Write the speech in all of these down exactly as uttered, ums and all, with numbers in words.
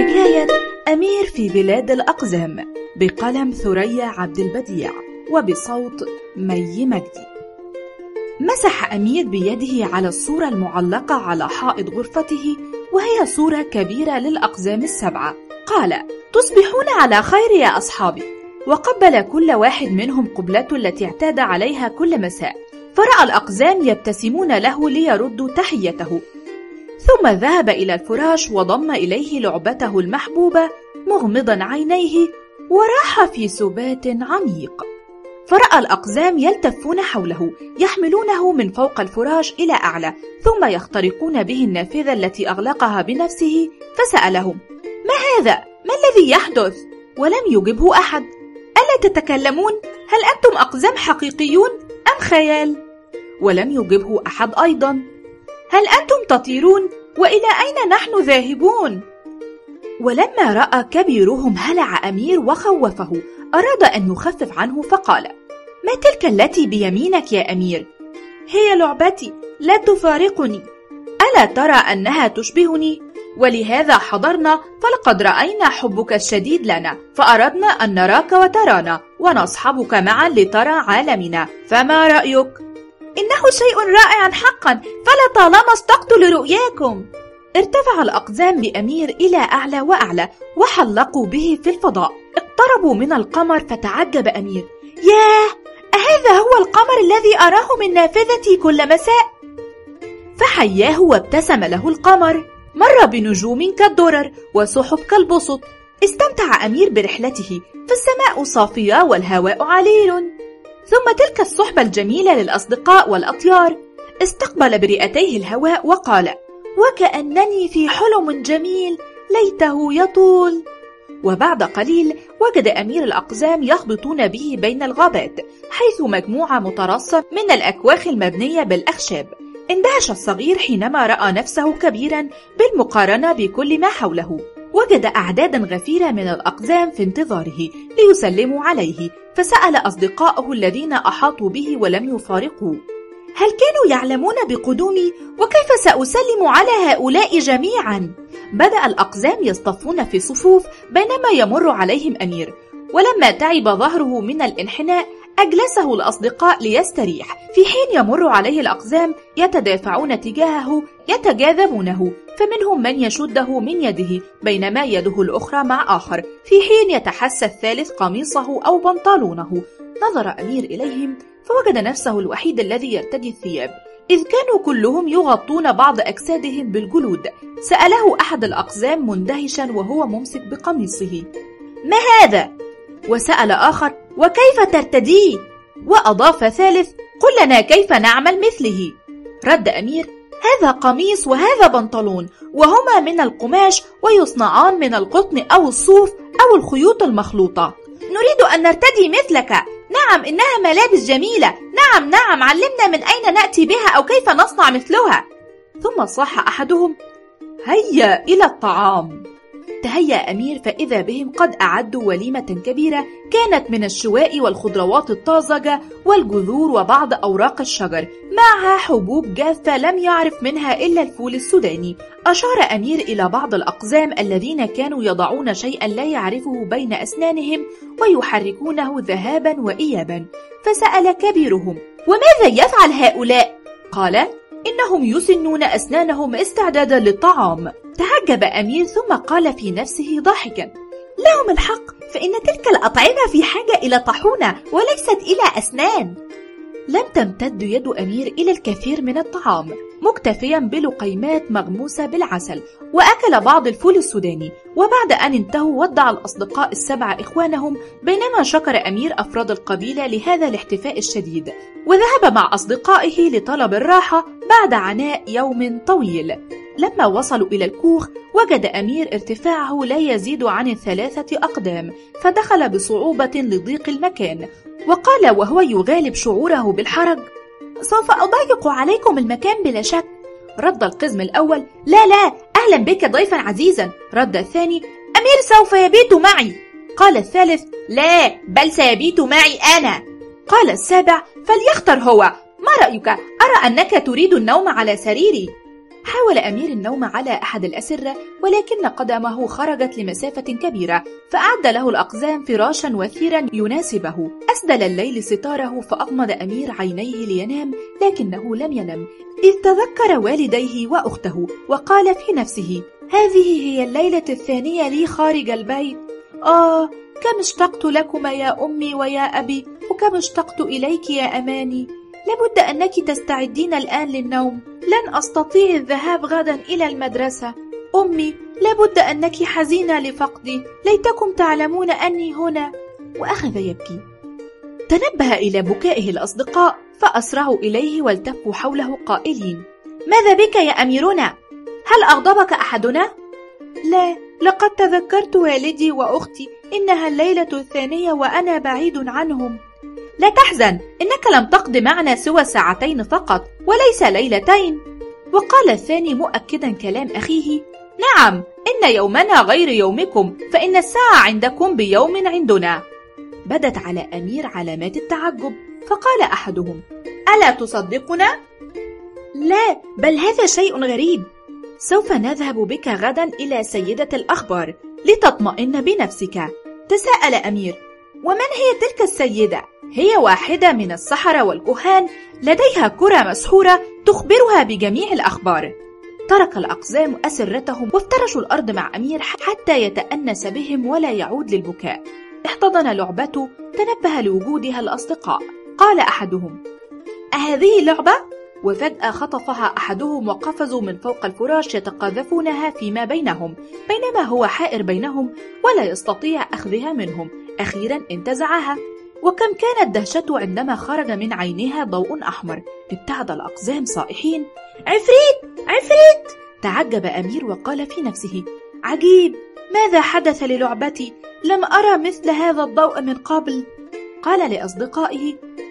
حكاية أمير في بلاد الأقزام بقلم ثريا عبد البديع وبصوت مي مجدي. مسح أمير بيده على الصورة المعلقة على حائط غرفته، وهي صورة كبيرة للأقزام السبعة. قال: تصبحون على خير يا أصحابي. وقبل كل واحد منهم قبلته التي اعتاد عليها كل مساء، فرأى الأقزام يبتسمون له ليردوا تحيته، ثم ذهب إلى الفراش وضم إليه لعبته المحبوبة مغمضا عينيه، وراح في سبات عميق. فرأى الأقزام يلتفون حوله يحملونه من فوق الفراش إلى أعلى، ثم يخترقون به النافذة التي أغلقها بنفسه. فسألهم: ما هذا؟ ما الذي يحدث؟ ولم يجبه أحد. ألا تتكلمون؟ هل أنتم أقزام حقيقيون أم خيال؟ ولم يجبه أحد أيضا. هل أنتم تطيرون؟ وإلى أين نحن ذاهبون؟ ولما رأى كبيرهم هلع أمير وخوفه، أراد أن يخفف عنه فقال: ما تلك التي بيمينك يا أمير؟ هي لعبتي، لا تفارقني. ألا ترى أنها تشبهني؟ ولهذا حضرنا، فلقد رأينا حبك الشديد لنا، فأردنا أن نراك وترانا ونصحبك معا لترى عالمنا، فما رأيك؟ إنه شيء رائع حقا، فلا طالما اشتقت لرؤياكم. ارتفع الأقزام بأمير إلى أعلى وأعلى، وحلقوا به في الفضاء. اقتربوا من القمر، فتعجب أمير: ياه، أهذا هو القمر الذي أراه من نافذتي كل مساء؟ فحياه وابتسم له القمر. مر بنجوم كالدرر وسحب كالبسط. استمتع أمير برحلته، فالسماء صافية والهواء عليل. ثم تلك الصحبة الجميلة للأصدقاء والأطيار. استقبل برئتيه الهواء وقال: وكأنني في حلم جميل، ليته يطول. وبعد قليل وجد أمير الأقزام يخبطون به بين الغابات، حيث مجموعة مترصة من الأكواخ المبنية بالأخشاب. اندهش الصغير حينما رأى نفسه كبيرا بالمقارنة بكل ما حوله. وجد أعدادا غفيرة من الأقزام في انتظاره ليسلموا عليه، فسأل أصدقائه الذين أحاطوا به ولم يفارقوه: هل كانوا يعلمون بقدومي؟ وكيف سأسلم على هؤلاء جميعا؟ بدأ الأقزام يصطفون في صفوف بينما يمر عليهم أمير، ولما تعب ظهره من الانحناء أجلسه الأصدقاء ليستريح، في حين يمر عليه الأقزام يتدافعون تجاهه يتجاذبونه، فمنهم من يشده من يده بينما يده الأخرى مع آخر، في حين يتحسى الثالث قميصه أو بنطلونه. نظر أمير إليهم فوجد نفسه الوحيد الذي يرتدي الثياب، إذ كانوا كلهم يغطون بعض أجسادهم بالجلود. سأله أحد الأقزام مندهشا وهو ممسك بقميصه: ما هذا؟ وسأل آخر: وكيف ترتديه؟ وأضاف ثالث: قل لنا كيف نعمل مثله. رد أمير: هذا قميص وهذا بنطلون، وهما من القماش ويصنعان من القطن أو الصوف أو الخيوط المخلوطة. نريد أن نرتدي مثلك. نعم، إنها ملابس جميلة. نعم نعم، علمنا من أين نأتي بها أو كيف نصنع مثلها. ثم صاح أحدهم: هيا إلى الطعام. تهيأ أمير فإذا بهم قد أعدوا وليمة كبيرة، كانت من الشواء والخضروات الطازجة والجذور وبعض أوراق الشجر، معها حبوب جافة لم يعرف منها إلا الفول السوداني. أشار أمير إلى بعض الأقزام الذين كانوا يضعون شيئا لا يعرفه بين أسنانهم ويحركونه ذهابا وإيابا، فسأل كبيرهم: وماذا يفعل هؤلاء؟ قال: إنهم يسنون أسنانهم استعدادا للطعام. تعجب أمير ثم قال في نفسه ضاحكا: لهم الحق، فإن تلك الأطعمة في حاجة إلى طحونة وليست إلى أسنان. لم تمتد يد أمير إلى الكثير من الطعام، مكتفيا بلقيمات مغموسة بالعسل، وأكل بعض الفول السوداني. وبعد أن انتهوا ودع الأصدقاء السبع إخوانهم، بينما شكر أمير أفراد القبيلة لهذا الاحتفاء الشديد، وذهب مع أصدقائه لطلب الراحة بعد عناء يوم طويل. لما وصلوا إلى الكوخ وجد أمير ارتفاعه لا يزيد عن الثلاثة أقدام، فدخل بصعوبة لضيق المكان، وقال وهو يغالب شعوره بالحرج: سوف أضيق عليكم المكان بلا شك. رد القزم الأول: لا لا، أهلا بك ضيفا عزيزا. رد الثاني: أمير سوف يبيت معي. قال الثالث: لا، بل سيبيت معي أنا. قال السابع: فليختر هو، ما رأيك؟ أرى أنك تريد النوم على سريري. حاول أمير النوم على أحد الأسرة، ولكن قدمه خرجت لمسافة كبيرة، فأعد له الأقزام فراشا وثيرا يناسبه. أسدل الليل ستاره فأغمض أمير عينيه لينام، لكنه لم ينم، إذ تذكر والديه وأخته وقال في نفسه: هذه هي الليلة الثانية لي خارج البيت. آه، كم اشتقت لكما يا أمي ويا أبي، وكم اشتقت إليك يا أماني. لابد أنك تستعدين الآن للنوم، لن أستطيع الذهاب غدا إلى المدرسة. أمي، لابد أنك حزينة لفقدي، ليتكم تعلمون أني هنا. وأخذ يبكي. تنبه إلى بكائه الأصدقاء فأسرعوا إليه والتفوا حوله قائلين: ماذا بك يا أميرنا؟ هل أغضبك أحدنا؟ لا، لقد تذكرت والدي وأختي، إنها الليلة الثانية وأنا بعيد عنهم. لا تحزن، إنك لم تقض معنا سوى ساعتين فقط وليس ليلتين. وقال الثاني مؤكدا كلام أخيه: نعم، إن يومنا غير يومكم، فإن الساعة عندكم بيوم عندنا. بدت على أمير علامات التعجب، فقال أحدهم: ألا تصدقنا؟ لا، بل هذا شيء غريب. سوف نذهب بك غدا إلى سيدة الأخبار لتطمئن بنفسك. تساءل أمير: ومن هي تلك السيدة؟ هي واحدة من السحرة والكهان، لديها كرة مسحورة تخبرها بجميع الأخبار. ترك الأقزام أسرتهم وافترشوا الأرض مع أمير حتى يتأنس بهم ولا يعود للبكاء. احتضن لعبته، تنبه لوجودها الأصدقاء. قال أحدهم: أهذه لعبة؟ وفجأة خطفها أحدهم وقفزوا من فوق الفراش يتقاذفونها فيما بينهم، بينما هو حائر بينهم ولا يستطيع أخذها منهم. أخيرا انتزعها، وكم كانت دهشته عندما خرج من عينها ضوء أحمر. ابتعد الأقزام صائحين: عفريت عفريت! تعجب أمير وقال في نفسه: عجيب، ماذا حدث للعبتي؟ لم أرى مثل هذا الضوء من قبل. قال لأصدقائه: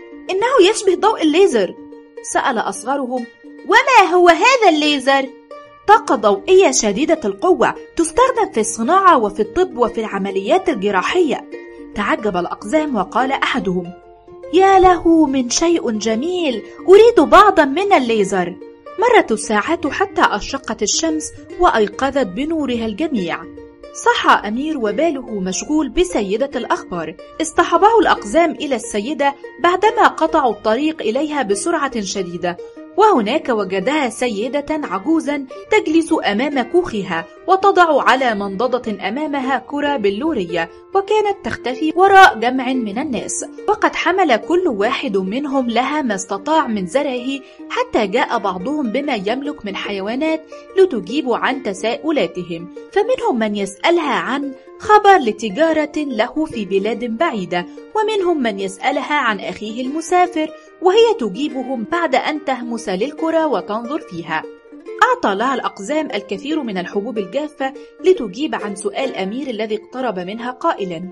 إنه يشبه ضوء الليزر. سأل أصغرهم: وما هو هذا الليزر؟ طاقة ضوئية شديدة القوة تستخدم في الصناعة وفي الطب وفي العمليات الجراحية. تعجب الأقزام وقال أحدهم: يا له من شيء جميل، أريد بعضا من الليزر. مرت الساعات حتى أشرقت الشمس وأيقظت بنورها الجميع. صحى أمير وباله مشغول بسيدة الأخبار. اصطحبه الأقزام إلى السيدة بعدما قطعوا الطريق إليها بسرعة شديدة، وهناك وجدها سيدة عجوزا تجلس أمام كوخها وتضع على منضدة أمامها كرة بلورية، وكانت تختفي وراء جمع من الناس، وقد حمل كل واحد منهم لها ما استطاع من زرعه، حتى جاء بعضهم بما يملك من حيوانات لتجيب عن تساؤلاتهم. فمنهم من يسألها عن خبر لتجارة له في بلاد بعيدة، ومنهم من يسألها عن أخيه المسافر، وهي تجيبهم بعد أن تهمس للكرة وتنظر فيها. أعطى لها الأقزام الكثير من الحبوب الجافة لتجيب عن سؤال أمير الذي اقترب منها قائلا: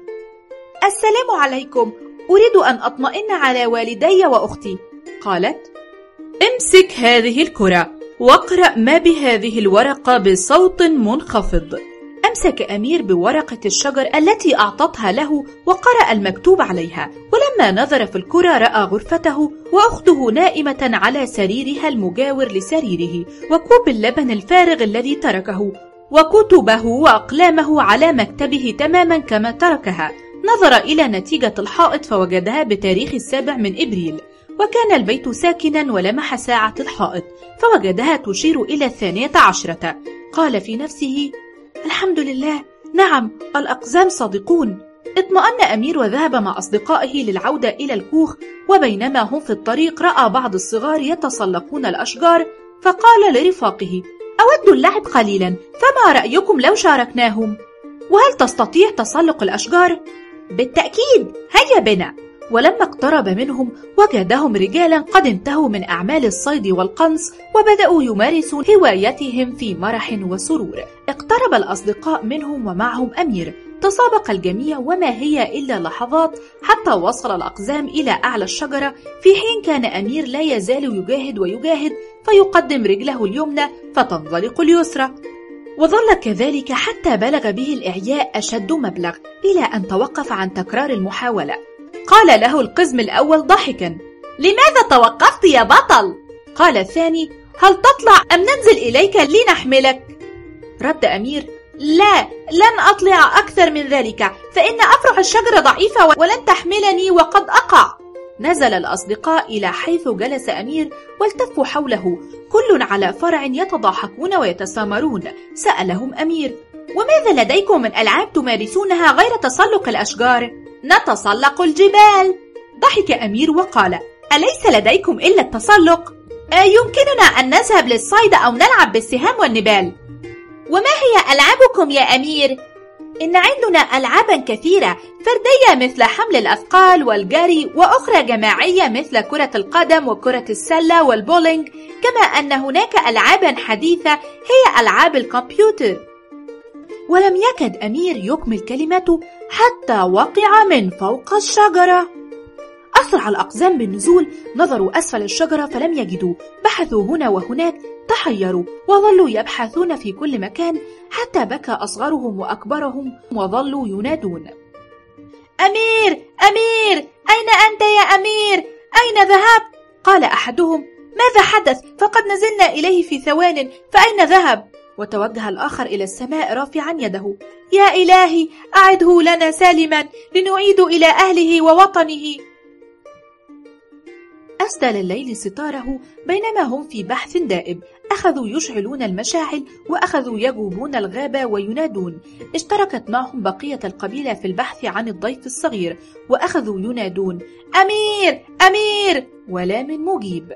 السلام عليكم، أريد أن أطمئن على والدي وأختي. قالت: امسك هذه الكرة واقرأ ما بهذه الورقة بصوت منخفض. أمسك أمير بورقة الشجر التي أعطتها له وقرأ المكتوب عليها، ولما نظر في الكرة رأى غرفته وأخته نائمة على سريرها المجاور لسريره، وكوب اللبن الفارغ الذي تركه، وكتبه وأقلامه على مكتبه تماما كما تركها. نظر إلى نتيجة الحائط فوجدها بتاريخ السابع من إبريل، وكان البيت ساكنا، ولمح ساعة الحائط فوجدها تشير إلى الثانية عشرة. قال في نفسه: الحمد لله، نعم، الأقزام صادقون. اطمأن أمير وذهب مع أصدقائه للعودة إلى الكوخ، وبينما هم في الطريق رأى بعض الصغار يتسلقون الأشجار، فقال لرفاقه: أود اللعب قليلا، فما رأيكم لو شاركناهم؟ وهل تستطيع تسلق الأشجار؟ بالتأكيد، هيا بنا. ولما اقترب منهم وجدهم رجالا قد انتهوا من أعمال الصيد والقنص وبدأوا يمارسوا هوايتهم في مرح وسرور. اقترب الأصدقاء منهم ومعهم أمير. تسابق الجميع وما هي إلا لحظات حتى وصل الأقزام إلى أعلى الشجرة، في حين كان أمير لا يزال يجاهد ويجاهد، فيقدم رجله اليمنى فتنطلق اليسرى، وظل كذلك حتى بلغ به الإعياء أشد مبلغ، إلى أن توقف عن تكرار المحاولة. قال له القزم الأول ضاحكا: لماذا توقفت يا بطل؟ قال الثاني: هل تطلع أم ننزل إليك لنحملك؟ رد أمير: لا، لن أطلع أكثر من ذلك، فإن أفرع الشجرة ضعيفة ولن تحملني وقد أقع. نزل الأصدقاء إلى حيث جلس أمير والتفوا حوله، كل على فرع يتضاحكون ويتسامرون. سألهم أمير: وماذا لديكم من ألعاب تمارسونها غير تسلق الأشجار؟ نتسلق الجبال. ضحك أمير وقال: أليس لديكم إلا التسلق؟ يمكننا أن نذهب للصيد أو نلعب بالسهام والنبال. وما هي ألعابكم يا أمير؟ إن عندنا ألعابا كثيرة، فردية مثل حمل الأثقال والجري، وأخرى جماعية مثل كرة القدم وكرة السلة والبولينج، كما أن هناك ألعابا حديثة هي ألعاب الكمبيوتر. ولم يكد أمير يكمل كلمته حتى وقع من فوق الشجرة. أسرع الأقزام بالنزول، نظروا أسفل الشجرة فلم يجدوا، بحثوا هنا وهناك، تحيروا وظلوا يبحثون في كل مكان، حتى بكى أصغرهم وأكبرهم وظلوا ينادون: أمير، أمير، أين أنت يا أمير؟ أين ذهبت؟ قال أحدهم: ماذا حدث؟ فقد نزلنا إليه في ثوان، فأين ذهب؟ وتوجه الآخر إلى السماء رافعا يده: يا إلهي، أعده لنا سالما لنعيد إلى أهله ووطنه. أسدل الليل ستاره بينما هم في بحث دائب، أخذوا يشعلون المشاعل وأخذوا يجوبون الغابة وينادون. اشتركت معهم بقية القبيلة في البحث عن الضيف الصغير، وأخذوا ينادون: أمير، أمير، ولا من مجيب.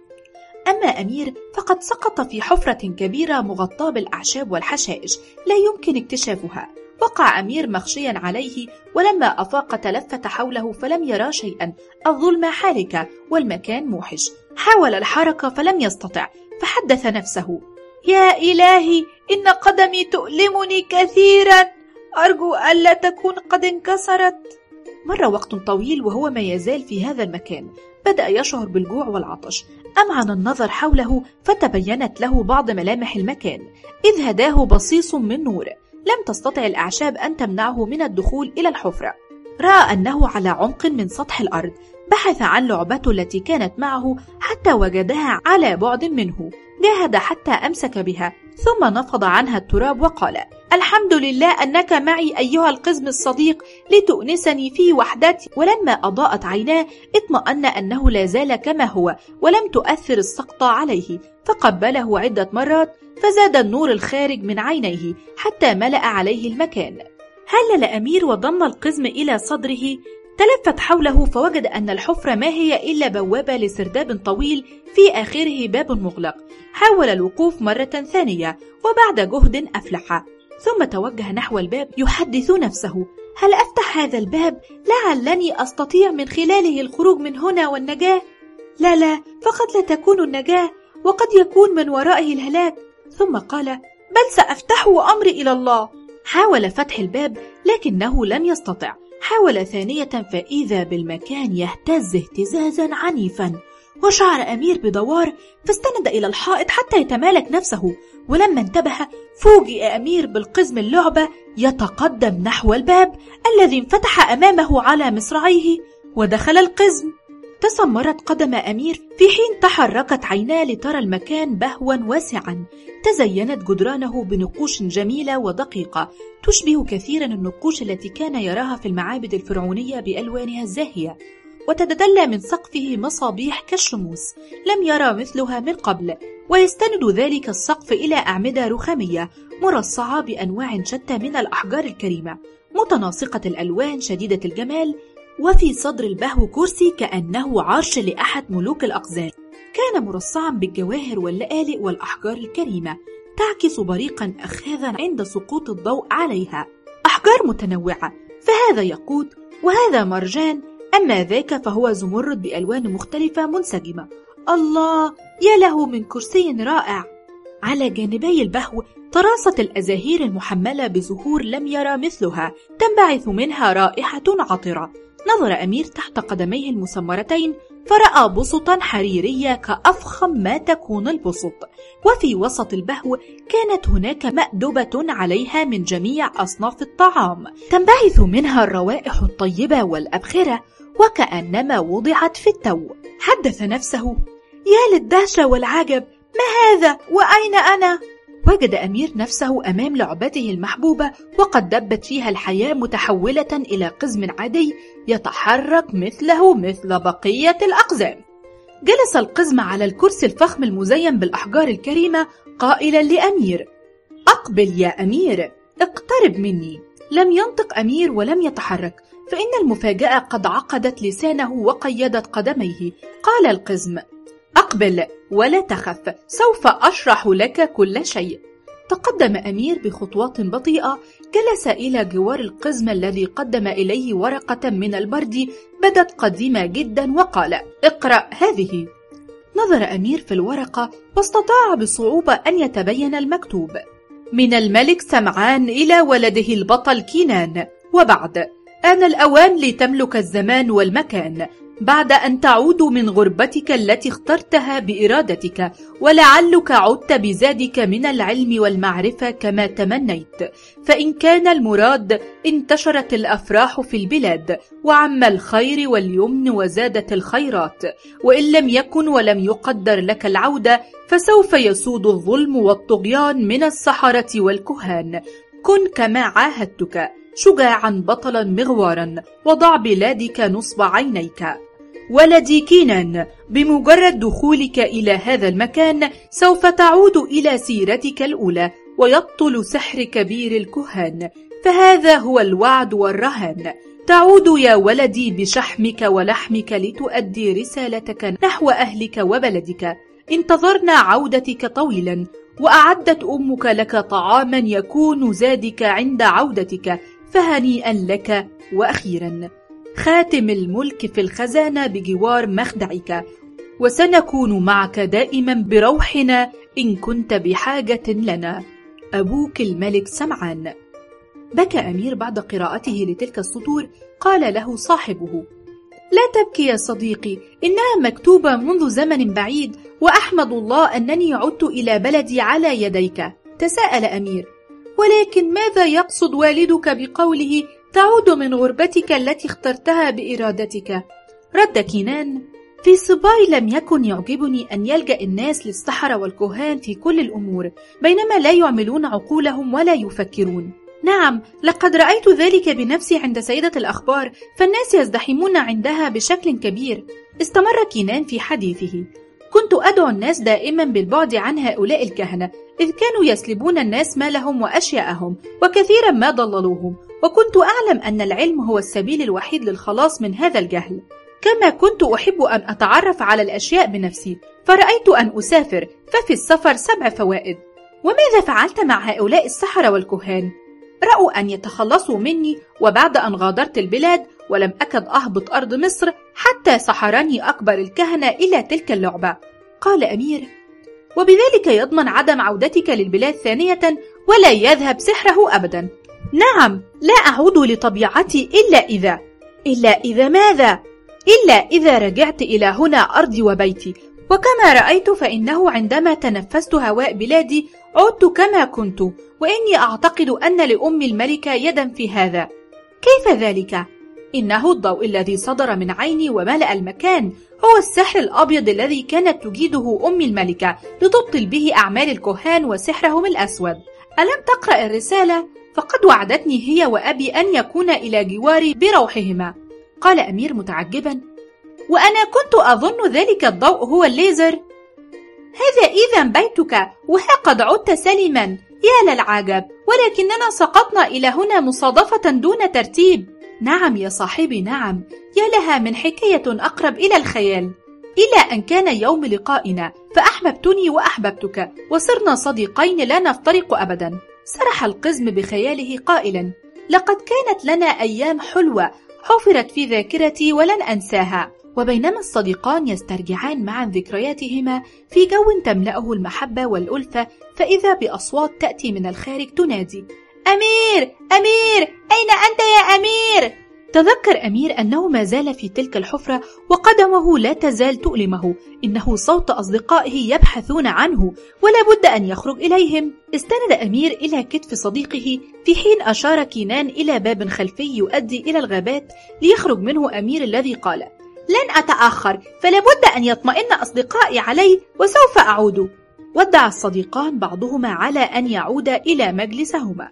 أما أمير فقد سقط في حفرة كبيرة مغطاة بالأعشاب والحشائش لا يمكن اكتشافها. وقع أمير مخشيا عليه، ولما أفاق تلفت حوله فلم يرى شيئا، الظلمة حالكة والمكان موحش. حاول الحركة فلم يستطع، فحدث نفسه: يا إلهي، إن قدمي تؤلمني كثيرا، أرجو ألا تكون قد انكسرت. مر وقت طويل وهو ما يزال في هذا المكان، بدأ يشعر بالجوع والعطش، أمعن النظر حوله فتبينت له بعض ملامح المكان، إذ هداه بصيص من نور. لم تستطع الأعشاب أن تمنعه من الدخول إلى الحفرة. رأى أنه على عمق من سطح الأرض، بحث عن لعبته التي كانت معه حتى وجدها على بعد منه، جاهد حتى أمسك بها، ثم نفض عنها التراب وقال: الحمد لله أنك معي أيها القزم الصديق لتؤنسني في وحدتي. ولما أضاءت عيناه اطمأن أنه لا زال كما هو، ولم تؤثر السقطة عليه، فقبله عدة مرات، فزاد النور الخارج من عينيه حتى ملأ عليه المكان. هلل أمير وضم القزم إلى صدره، تلفت حوله فوجد أن الحفرة ما هي إلا بوابة لسرداب طويل في آخره باب مغلق. حاول الوقوف مرة ثانية، وبعد جهد أفلح، ثم توجه نحو الباب يحدث نفسه: هل أفتح هذا الباب لعلني أستطيع من خلاله الخروج من هنا والنجاة؟ لا لا، فقد لا تكون النجاة، وقد يكون من ورائه الهلاك. ثم قال: بل سأفتح وأمري إلى الله. حاول فتح الباب لكنه لم يستطع. حاول ثانية فإذا بالمكان يهتز اهتزازا عنيفا، وشعر أمير بدوار، فاستند إلى الحائط حتى يتمالك نفسه. ولما انتبه فوجئ أمير بالقزم اللعبة يتقدم نحو الباب الذي انفتح أمامه على مصراعيه، ودخل القزم. تسمرت قدم أمير في حين تحركت عيناه لترى المكان بهوا واسعا. تزينت جدرانه بنقوش جميلة ودقيقة تشبه كثيرا النقوش التي كان يراها في المعابد الفرعونية بألوانها الزاهية، وتتدلى من سقفه مصابيح كالشموس لم يرى مثلها من قبل، ويستند ذلك السقف إلى أعمدة رخامية مرصعة بأنواع شتى من الأحجار الكريمة متناسقة الألوان شديدة الجمال. وفي صدر البهو كرسي كأنه عرش لأحد ملوك الأقزام، كان مرصعا بالجواهر واللآلئ والأحجار الكريمة تعكس بريقا أخاذا عند سقوط الضوء عليها، أحجار متنوعة، فهذا ياقوت وهذا مرجان، أما ذاك فهو زمرد بألوان مختلفة منسجمة. الله، يا له من كرسي رائع! على جانبي البهو تراصة الأزاهير المحملة بزهور لم يرى مثلها، تنبعث منها رائحة عطرة. نظر أمير تحت قدميه المسمرتين فرأى بسطا حريرية كأفخم ما تكون البسط، وفي وسط البهو كانت هناك مأدبة عليها من جميع أصناف الطعام، تنبعث منها الروائح الطيبة والأبخرة وكأنما وضعت في التو. حدث نفسه: يا للدهشة والعجب، ما هذا؟ وأين أنا؟ وجد أمير نفسه أمام لعبته المحبوبة وقد دبت فيها الحياة متحولة إلى قزم عادي يتحرك مثله مثل بقية الأقزام. جلس القزم على الكرسي الفخم المزين بالأحجار الكريمة قائلا لأمير: أقبل يا أمير، اقترب مني. لم ينطق أمير ولم يتحرك، فإن المفاجأة قد عقدت لسانه وقيدت قدميه. قال القزم: أقبل ولا تخف، سوف أشرح لك كل شيء. تقدم أمير بخطوات بطيئة، جلس إلى جوار القزم الذي قدم إليه ورقة من البرد بدت قديمة جدا وقال: اقرأ هذه. نظر أمير في الورقة واستطاع بصعوبة أن يتبين المكتوب: من الملك سمعان إلى ولده البطل كينان، وبعد آن الأوان لتملك الزمان والمكان بعد أن تعود من غربتك التي اخترتها بإرادتك، ولعلك عدت بزادك من العلم والمعرفة كما تمنيت، فإن كان المراد انتشرت الأفراح في البلاد وعم الخير واليمن وزادت الخيرات، وإن لم يكن ولم يقدر لك العودة فسوف يسود الظلم والطغيان من السحرة والكهان. كن كما عاهدتك، شجاعا بطلا مغوارا، وضع بلادك نصب عينيك. ولدي كينان، بمجرد دخولك إلى هذا المكان سوف تعود إلى سيرتك الأولى ويبطل سحر كبير الكهان، فهذا هو الوعد والرهان. تعود يا ولدي بشحمك ولحمك لتؤدي رسالتك نحو أهلك وبلدك. انتظرنا عودتك طويلا، وأعدت أمك لك طعاما يكون زادك عند عودتك، فهنيئا لك. وأخيرا، خاتم الملك في الخزانة بجوار مخدعك، وسنكون معك دائما بروحنا إن كنت بحاجة لنا. أبوك الملك سمعان. بكى أمير بعد قراءته لتلك السطور. قال له صاحبه: لا تبكي يا صديقي، إنها مكتوبة منذ زمن بعيد، وأحمد الله أنني عدت إلى بلدي على يديك. تساءل أمير: ولكن ماذا يقصد والدك بقوله تعود من غربتك التي اخترتها بإرادتك؟ رد كينان: في صباي لم يكن يعجبني أن يلجأ الناس للسحرة والكهان في كل الأمور، بينما لا يعملون عقولهم ولا يفكرون. نعم، لقد رأيت ذلك بنفسي عند سيدة الأخبار، فالناس يزدحمون عندها بشكل كبير. استمر كينان في حديثه: كنت أدعو الناس دائما بالبعد عن هؤلاء الكهنة، إذ كانوا يسلبون الناس مالهم وأشياءهم، وكثيرا ما ضللوهم، وكنت أعلم أن العلم هو السبيل الوحيد للخلاص من هذا الجهل. كما كنت أحب أن أتعرف على الأشياء بنفسي، فرأيت أن أسافر، ففي السفر سبع فوائد. وماذا فعلت مع هؤلاء السحرة والكهان؟ رأوا أن يتخلصوا مني، وبعد أن غادرت البلاد ولم أكد أهبط أرض مصر حتى سحرني أكبر الكهنة إلى تلك اللعبة. قال أمير: وبذلك يضمن عدم عودتك للبلاد ثانية ولا يذهب سحره أبدا. نعم، لا أعود لطبيعتي إلا إذا إلا إذا ماذا؟ إلا إذا رجعت إلى هنا أرضي وبيتي، وكما رأيت فإنه عندما تنفست هواء بلادي عدت كما كنت، وإني أعتقد أن لأم الملكة يدا في هذا. كيف ذلك؟ إنه الضوء الذي صدر من عيني وملأ المكان هو السحر الأبيض الذي كانت تجيده أم الملكة لتبطل به أعمال الكهان وسحرهم الأسود. ألم تقرأ الرسالة؟ فقد وعدتني هي وأبي أن يكون إلى جواري بروحهما. قال أمير متعجبا: وأنا كنت أظن ذلك الضوء هو الليزر. هذا إذا بيتك، وها قد عدت سلما. يا للعجب، ولكننا سقطنا إلى هنا مصادفة دون ترتيب. نعم يا صاحبي، نعم، يا لها من حكاية أقرب إلى الخيال. إلى أن كان يوم لقائنا، فأحببتني وأحببتك، وصرنا صديقين لا نفترق أبدا. سرح القزم بخياله قائلا: لقد كانت لنا أيام حلوة حفرت في ذاكرتي ولن أنساها. وبينما الصديقان يسترجعان معا ذكرياتهما في جو تملأه المحبة والألفة، فإذا بأصوات تأتي من الخارج تنادي: أمير! أمير! أين أنت يا أمير؟ تذكر أمير أنه ما زال في تلك الحفرة وقدمه لا تزال تؤلمه، إنه صوت أصدقائه يبحثون عنه ولا بد أن يخرج إليهم. استند أمير إلى كتف صديقه في حين أشار كينان إلى باب خلفي يؤدي إلى الغابات ليخرج منه أمير الذي قال: لن أتأخر، فلا بد أن يطمئن أصدقائي علي وسوف أعود. وادعى الصديقان بعضهما على أن يعودا إلى مجلسهما.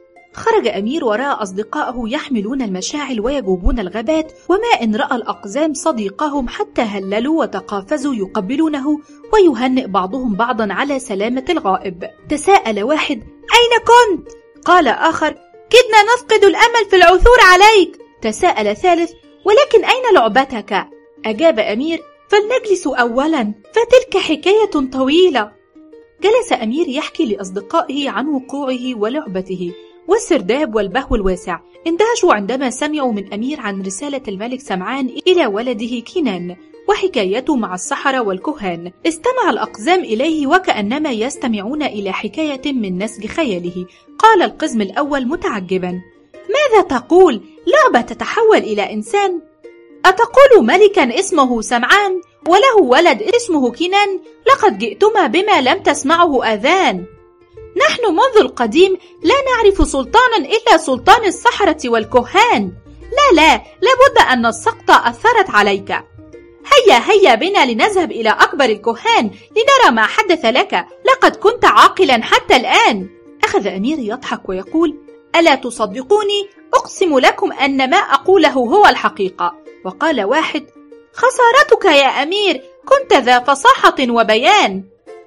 خرج أمير وراء أصدقائه يحملون المشاعل ويجوبون الغابات، وما إن رأى الأقزام صديقهم حتى هللوا وتقافزوا يقبلونه ويهنئ بعضهم بعضا على سلامة الغائب. تساءل واحد: أين كنت؟ قال آخر: كدنا نفقد الأمل في العثور عليك. تساءل ثالث: ولكن أين لعبتك؟ أجاب أمير: فلنجلس أولا، فتلك حكاية طويلة. جلس أمير يحكي لأصدقائه عن وقوعه ولعبته والسرداب والبهو الواسع. اندهشوا عندما سمعوا من أمير عن رسالة الملك سمعان إلى ولده كينان وحكايته مع السحرة والكهان. استمع الأقزام إليه وكأنما يستمعون إلى حكاية من نسج خياله. قال القزم الأول متعجبا: ماذا تقول؟ لعبة تتحول إلى إنسان؟ أتقول ملكا اسمه سمعان وله ولد اسمه كينان؟ لقد جئتما بما لم تسمعه آذان. نحن منذ القديم لا نعرف سلطانا إلا سلطان السحرة والكهان. لا لا لابد أن السقطة أثرت عليك. هيا هيا بنا لنذهب إلى أكبر الكهان لنرى ما حدث لك. لقد كنت عاقلا حتى الآن. أخذ أمير يضحك ويقول: ألا تصدقوني؟ أقسم لكم أن ما أقوله هو الحقيقة. وقال واحد: خسارتك يا أمير، كنت ذا فصاحة وبيان.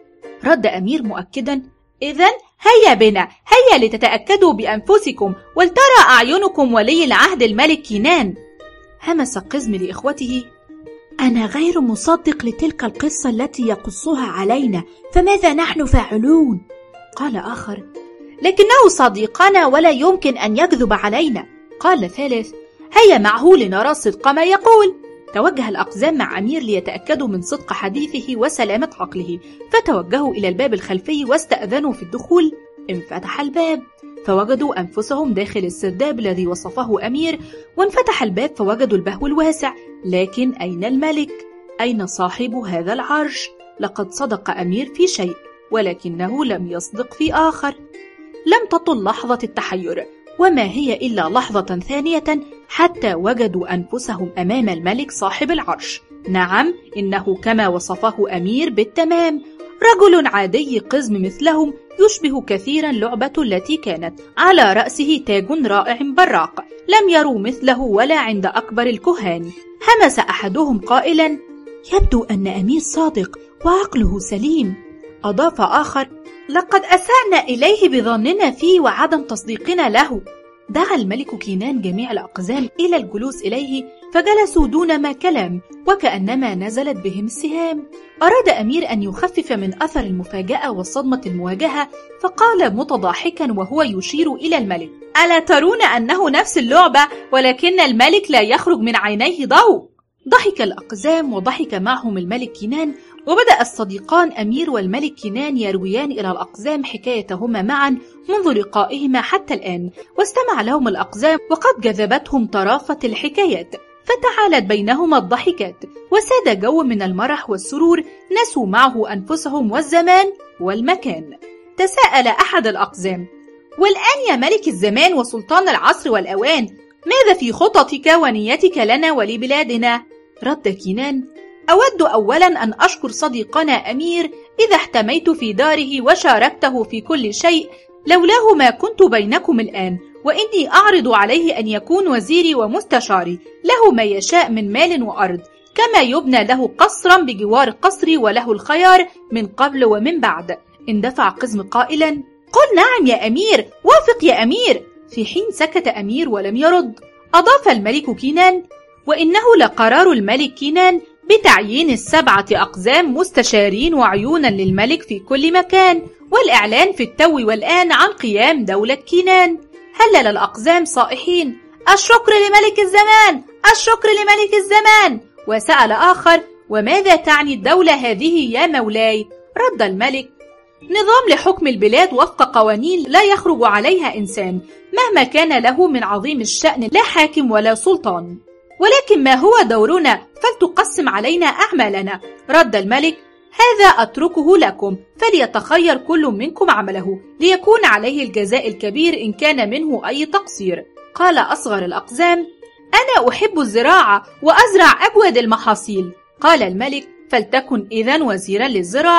رد أمير مؤكدا: إذن هيا بنا، هيا لتتأكدوا بأنفسكم ولترى أعينكم ولي العهد الملك كينان. همس قزم لإخوته: أنا غير مصدق لتلك القصة التي يقصها علينا، فماذا نحن فاعلون؟ قال آخر: لكنه صديقنا ولا يمكن أن يكذب علينا. قال ثالث: هيا معه لنرى صدق ما يقول. توجه الأقزام مع أمير ليتأكدوا من صدق حديثه وسلامة عقله، فتوجهوا إلى الباب الخلفي واستأذنوا في الدخول. انفتح الباب فوجدوا أنفسهم داخل السرداب الذي وصفه أمير، وانفتح الباب فوجدوا البهو الواسع. لكن أين الملك؟ أين صاحب هذا العرش؟ لقد صدق أمير في شيء ولكنه لم يصدق في آخر. لم تطل لحظة التحير، وما هي إلا لحظة ثانية حتى وجدوا أنفسهم أمام الملك صاحب العرش. نعم، إنه كما وصفه أمير بالتمام، رجل عادي قزم مثلهم، يشبه كثيرا لعبة التي كانت على رأسه تاج رائع براق لم يروا مثله ولا عند أكبر الكهان. همس أحدهم قائلا: يبدو أن أمير صادق وعقله سليم. أضاف آخر: لقد أسأنا إليه بظننا فيه وعدم تصديقنا له. دعا الملك كينان جميع الأقزام إلى الجلوس إليه، فجلسوا دون ما كلام وكأنما نزلت بهم السهام. أراد أمير أن يخفف من أثر المفاجأة والصدمة المواجهة، فقال متضاحكا وهو يشير إلى الملك: ألا ترون أنه نفس اللعبة، ولكن الملك لا يخرج من عينيه ضوء؟ ضحك الأقزام وضحك معهم الملك كينان، وبدأ الصديقان أمير والملك كينان يرويان إلى الأقزام حكايتهما معا منذ لقائهما حتى الآن. واستمع لهم الأقزام وقد جذبتهم طرافة الحكايات، فتعالت بينهما الضحكات وساد جو من المرح والسرور، نسوا معه أنفسهم والزمان والمكان. تساءل أحد الأقزام: والآن يا ملك الزمان وسلطان العصر والأوان، ماذا في خططك ونيتك لنا ولبلادنا؟ رد كينان: أود أولا أن أشكر صديقنا أمير إذا احتميت في داره وشاركته في كل شيء، لولاه ما كنت بينكم الآن، وإني أعرض عليه أن يكون وزيري ومستشاري، له ما يشاء من مال وأرض، كما يبنى له قصرا بجوار قصري وله الخيار من قبل ومن بعد. اندفع قزم قائلا: قل نعم يا أمير، وافق يا أمير. في حين سكت أمير ولم يرد، أضاف الملك كينان: وإنه لقرار الملك كينان بتعيين السبعة أقزام مستشارين وعيونا للملك في كل مكان، والإعلان في التو والآن عن قيام دولة كينان. هلل الأقزام صائحين: الشكر لملك الزمان، الشكر لملك الزمان. وسأل آخر: وماذا تعني الدولة هذه يا مولاي؟ رد الملك: نظام لحكم البلاد وفق قوانين لا يخرج عليها إنسان مهما كان له من عظيم الشأن، لا حاكم ولا سلطان. ولكن ما هو دورنا؟ فلتقسم علينا أعمالنا. رد الملك: هذا أتركه لكم، فليتخير كل منكم عمله ليكون عليه الجزاء الكبير إن كان منه أي تقصير. قال أصغر الأقزام: أنا أحب الزراعة وأزرع أجود المحاصيل. قال الملك: فلتكن إذن وزيرا للزراعة.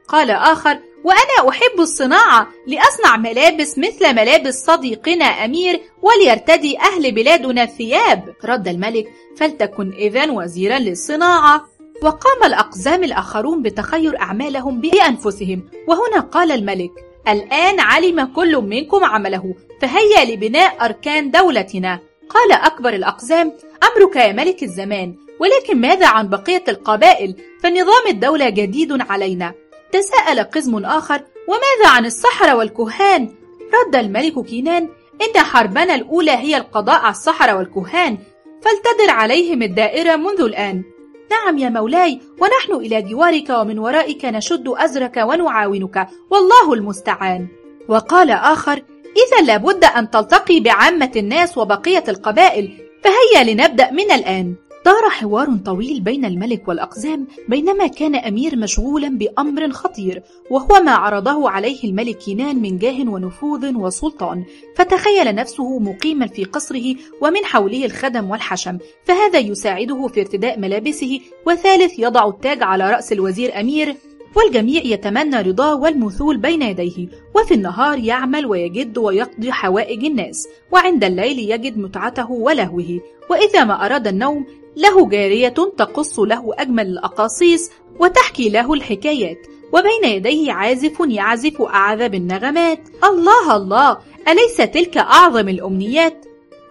قال آخر: وأنا أحب الصناعة لأصنع ملابس مثل ملابس صديقنا أمير وليرتدي أهل بلادنا الثياب. رد الملك: فلتكن إذن وزيرا للصناعة. وقام الأقزام الآخرون بتخير أعمالهم بأنفسهم. وهنا قال الملك: الآن علم كل منكم عمله، فهيا لبناء أركان دولتنا. قال أكبر الأقزام: أمرك يا ملك الزمان، ولكن ماذا عن بقية القبائل؟ فنظام الدولة جديد علينا. تساءل قزم آخر: وماذا عن السحرة والكهان؟ رد الملك كينان: إن حربنا الأولى هي القضاء على السحرة والكهان، فلتدر عليهم الدائرة منذ الآن. نعم يا مولاي، ونحن إلى جوارك ومن ورائك نشد أزرك ونعاونك، والله المستعان. وقال آخر: إذا لابد أن تلتقي بعامة الناس وبقية القبائل، فهيا لنبدأ من الآن. دار حوار طويل بين الملك والأقزام بينما كان أمير مشغولا بأمر خطير، وهو ما عرضه عليه الملك كينان من جاه ونفوذ وسلطان. فتخيل نفسه مقيما في قصره ومن حوله الخدم والحشم، فهذا يساعده في ارتداء ملابسه، وثالث يضع التاج على رأس الوزير أمير، والجميع يتمنى رضاه والمثول بين يديه. وفي النهار يعمل ويجد ويقضي حوائج الناس، وعند الليل يجد متعته ولهوه. وإذا ما أراد النوم له جارية تقص له أجمل الأقاصيص وتحكي له الحكايات، وبين يديه عازف يعزف أعذب النغمات. الله الله، أليس تلك أعظم الأمنيات؟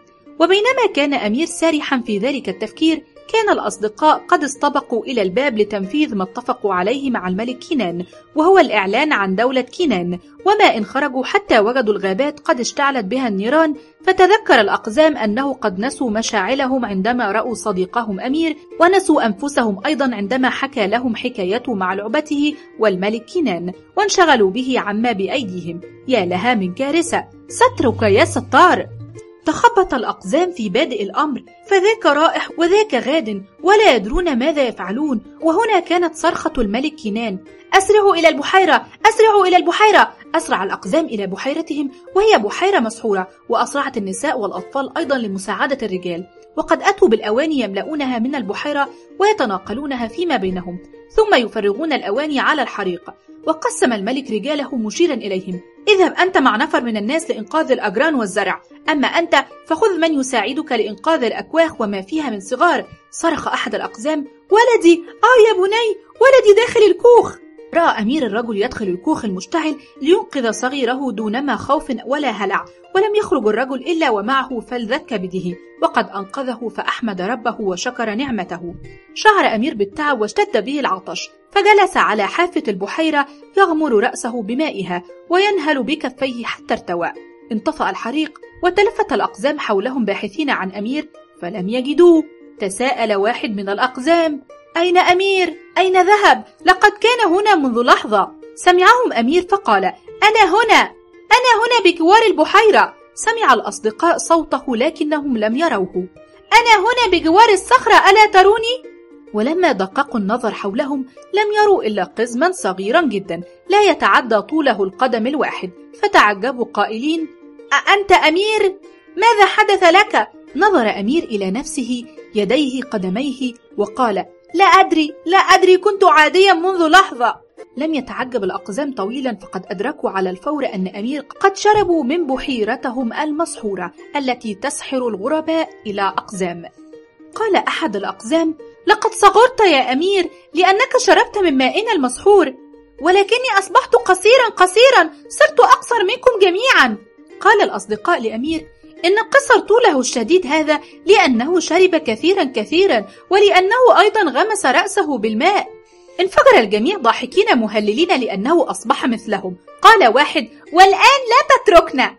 وبينما كان أمير سارحا في ذلك التفكير، كان الأصدقاء قد استبقوا إلى الباب لتنفيذ ما اتفقوا عليه مع الملك كينان، وهو الإعلان عن دولة كينان. وما إن خرجوا حتى وجدوا الغابات قد اشتعلت بها النيران، فتذكر الأقزام أنه قد نسوا مشاعلهم عندما رأوا صديقهم أمير، ونسوا أنفسهم أيضا عندما حكى لهم حكايته مع لعبته والملك كينان، وانشغلوا به عما بأيديهم. يا لها من كارثة، سترك يا ستار. تخبط الأقزام في بادئ الأمر، فذاك رائح وذاك غاد، ولا يدرون ماذا يفعلون. وهنا كانت صرخة الملك كينان: أسرعوا إلى البحيرة، أسرعوا إلى البحيرة. أسرع الأقزام إلى بحيرتهم، وهي بحيرة مسحورة، وأسرعت النساء والأطفال أيضا لمساعدة الرجال، وقد أتوا بالأواني يملؤونها من البحيرة ويتناقلونها فيما بينهم، ثم يفرغون الأواني على الحريق. وقسم الملك رجاله مشيرا إليهم: اذهب أنت مع نفر من الناس لإنقاذ الأجران والزرع، أما أنت فخذ من يساعدك لإنقاذ الأكواخ وما فيها من صغار. صرخ أحد الأقزام: ولدي، آه يا بني، ولدي داخل الكوخ. رأى أمير الرجل يدخل الكوخ المشتعل لينقذ صغيره دونما خوف ولا هلع، ولم يخرج الرجل إلا ومعه فلذة كبده، وقد أنقذه فأحمد ربه وشكر نعمته. شعر أمير بالتعب واشتد به العطش، فجلس على حافة البحيرة يغمر رأسه بمائها وينهل بكفيه حتى ارتوى. انطفأ الحريق، وتلفت الأقزام حولهم باحثين عن أمير فلم يجدوه. تساءل واحد من الأقزام: أين أمير؟ أين ذهب؟ لقد كان هنا منذ لحظة. سمعهم أمير فقال: أنا هنا، أنا هنا بجوار البحيرة. سمع الأصدقاء صوته لكنهم لم يروه. أنا هنا بجوار الصخرة، ألا تروني؟ ولما دققوا النظر حولهم لم يروا إلا قزما صغيرا جدا لا يتعدى طوله القدم الواحد، فتعجبوا قائلين: أأنت أمير؟ ماذا حدث لك؟ نظر أمير إلى نفسه، يديه، قدميه، وقال: لا أدري، لا أدري، كنت عاديا منذ لحظة. لم يتعجب الأقزام طويلا، فقد أدركوا على الفور أن أمير قد شربوا من بحيرتهم المسحورة التي تسحر الغرباء إلى أقزام. قال أحد الأقزام: لقد صغرت يا أمير لأنك شربت من مائنا المسحور، ولكني أصبحت قصيرا قصيرا، صرت أقصر منكم جميعا. قال الأصدقاء لأمير: إن قصر طوله الشديد هذا لأنه شرب كثيرا كثيرا، ولأنه أيضا غمس رأسه بالماء. انفجر الجميع ضاحكين مهللين لأنه أصبح مثلهم. قال واحد: والآن لا تتركنا.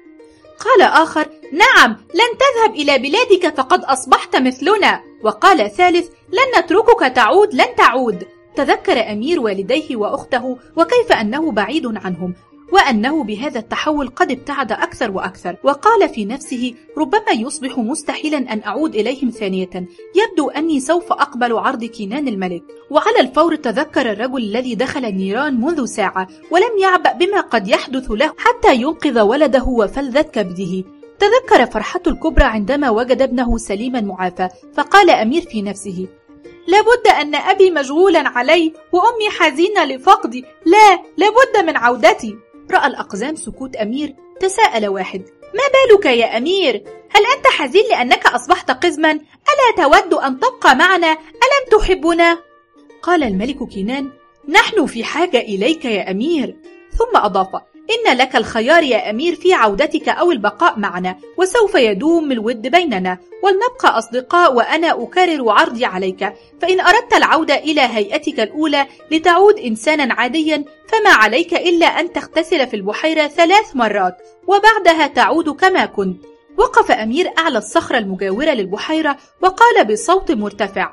قال آخر: نعم، لن تذهب إلى بلادك فقد أصبحت مثلنا. وقال ثالث: لن نتركك تعود، لن تعود. تذكر أمير والديه وأخته وكيف أنه بعيد عنهم، وأنه بهذا التحول قد ابتعد أكثر وأكثر، وقال في نفسه: ربما يصبح مستحيلا أن أعود إليهم ثانية، يبدو أني سوف أقبل عرض كينان الملك. وعلى الفور تذكر الرجل الذي دخل النيران منذ ساعة ولم يعبأ بما قد يحدث له حتى ينقذ ولده وفلذة كبده. تذكر فرحته الكبرى عندما وجد ابنه سليما معافى، فقال أمير في نفسه: لابد أن أبي مشغولا علي وأمي حزينة لفقدي. لا، لابد من عودتي. رأى الأقزام سكوت أمير، تساءل واحد: ما بالك يا أمير؟ هل أنت حزين لأنك أصبحت قزما؟ ألا تود أن تبقى معنا؟ ألم تحبنا؟ قال الملك كنان: نحن في حاجة إليك يا أمير. ثم أضاف: إن لك الخيار يا أمير في عودتك أو البقاء معنا، وسوف يدوم الود بيننا، ولنبقى أصدقاء. وأنا أكرر عرضي عليك، فإن أردت العودة إلى هيئتك الأولى لتعود إنسانا عاديا، فما عليك إلا أن تغتسل في البحيرة ثلاث مرات، وبعدها تعود كما كنت. وقف أمير أعلى الصخرة المجاورة للبحيرة وقال بصوت مرتفع: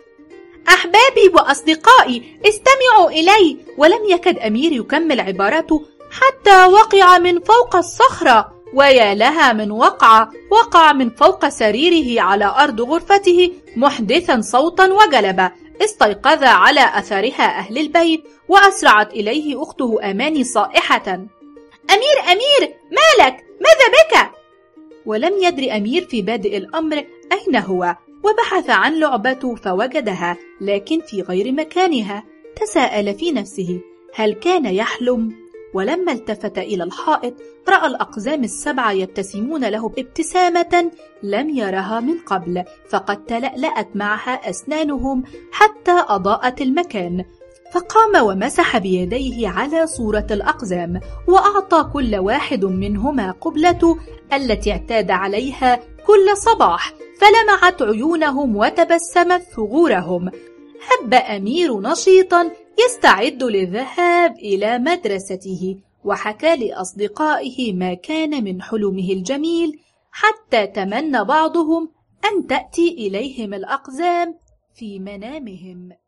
أحبابي وأصدقائي، استمعوا إلي. ولم يكد أمير يكمل عبارته حتى وقع من فوق الصخرة، ويا لها من وقعة! وقع من فوق سريره على أرض غرفته محدثا صوتا وجلبة. استيقظ على أثرها أهل البيت، وأسرعت إليه أخته أماني صائحة: أمير أمير، مالك؟ ماذا بك؟ ولم يدر أمير في بادئ الأمر أين هو، وبحث عن لعبته فوجدها، لكن في غير مكانها. تساءل في نفسه: هل كان يحلم؟ ولما التفت إلى الحائط رأى الأقزام السبعة يبتسمون له ابتسامة لم يرها من قبل، فقد تلألأت معها أسنانهم حتى أضاءت المكان. فقام ومسح بيديه على صورة الأقزام، وأعطى كل واحد منهما قبلته التي اعتاد عليها كل صباح، فلمعت عيونهم وتبسمت ثغورهم. هب أمير نشيطا يستعد للذهاب إلى مدرسته، وحكى لأصدقائه ما كان من حلمه الجميل، حتى تمنى بعضهم أن تأتي إليهم الأقزام في منامهم.